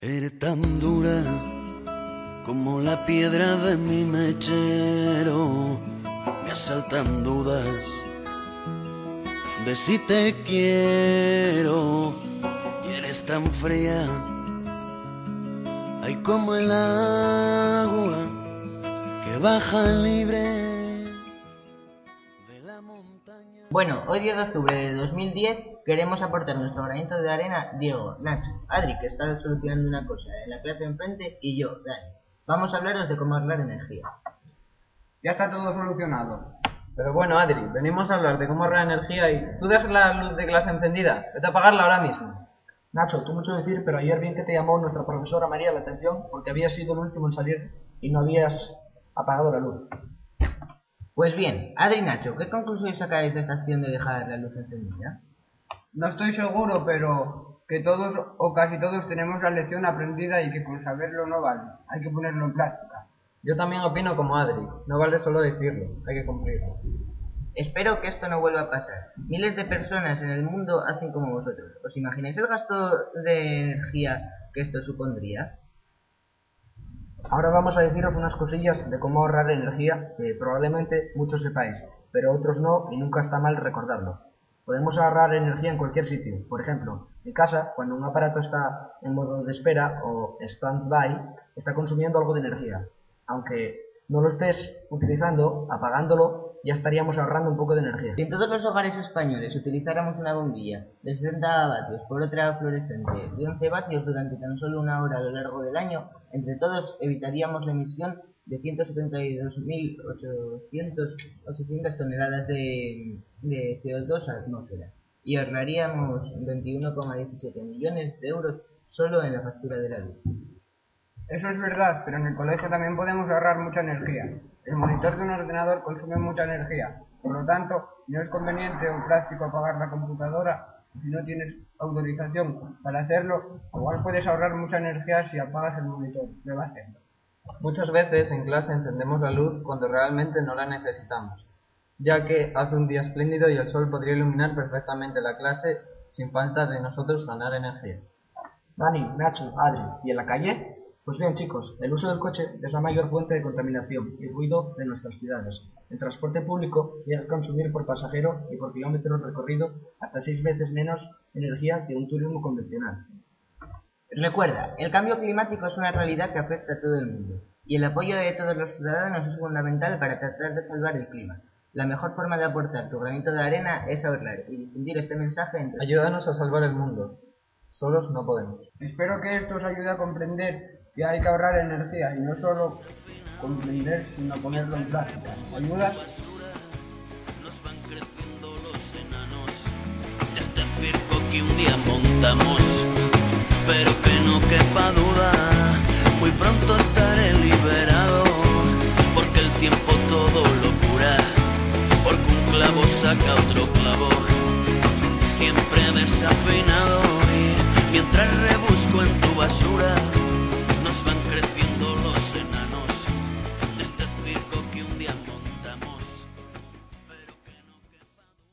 Eres tan dura como la piedra de mi mechero, me asaltan dudas de si te quiero, y eres tan fría, ay como el agua que baja libre de la montaña. Bueno, hoy 10 de octubre de 2010 queremos aportar nuestro granito de arena Diego, Nacho, Adri, que está solucionando una cosa en la clase enfrente, y yo, Dani. Vamos a hablaros de cómo ahorrar energía. Ya está todo solucionado. Pero bueno, Adri, venimos a hablar de cómo ahorrar energía y tú dejas la luz de clase encendida. Vete a apagarla ahora mismo. Nacho, tú mucho decir, pero ayer bien que te llamó nuestra profesora María la atención porque habías sido el último en salir y no habías apagado la luz. Pues bien, Adri y Nacho, ¿qué conclusión sacáis de esta acción de dejar la luz encendida? No estoy seguro, pero que todos o casi todos tenemos la lección aprendida y que con saberlo no vale. Hay que ponerlo en práctica. Yo también opino como Adri. No vale solo decirlo, hay que cumplirlo. Espero que esto no vuelva a pasar. Miles de personas en el mundo hacen como vosotros. ¿Os imagináis el gasto de energía que esto supondría? Ahora vamos a deciros unas cosillas de cómo ahorrar energía que probablemente muchos sepáis, pero otros no y nunca está mal recordarlo. Podemos ahorrar energía en cualquier sitio. Por ejemplo, en casa, cuando un aparato está en modo de espera o stand-by, está consumiendo algo de energía. Aunque no lo estés utilizando, apagándolo, ya estaríamos ahorrando un poco de energía. Si en todos los hogares españoles utilizáramos una bombilla de 60 vatios por otra fluorescente de 11 vatios durante tan solo una hora a lo largo del año, entre todos evitaríamos la emisión de 172.800 toneladas de CO2 a la atmósfera y ahorraríamos 21,17 millones de euros solo en la factura de la luz. Eso es verdad, pero en el colegio también podemos ahorrar mucha energía. El monitor de un ordenador consume mucha energía. Por lo tanto, no es conveniente o práctico apagar la computadora si no tienes autorización para hacerlo. Igual puedes ahorrar mucha energía si apagas el monitor. Prueba hacerlo. Muchas veces en clase encendemos la luz cuando realmente no la necesitamos, ya que hace un día espléndido y el sol podría iluminar perfectamente la clase sin falta de nosotros ganar energía. Dani, Nacho, Adri, ¿y en la calle? Pues bien chicos, el uso del coche es la mayor fuente de contaminación y ruido de nuestras ciudades. El transporte público llega a consumir por pasajero y por kilómetro recorrido hasta 6 veces menos energía que un turismo convencional. Recuerda, el cambio climático es una realidad que afecta a todo el mundo, y el apoyo de todos los ciudadanos es fundamental para tratar de salvar el clima. La mejor forma de aportar tu granito de arena es ahorrar y difundir este mensaje entre... Ayúdanos a salvar el mundo. Solos no podemos. Espero que esto os ayude a comprender que hay que ahorrar energía y no solo comprender, sino ponerlo en práctica. ¿Ayudas? Nos van creciendo los enanos de este circo que un día montamos, pero que no quepa duda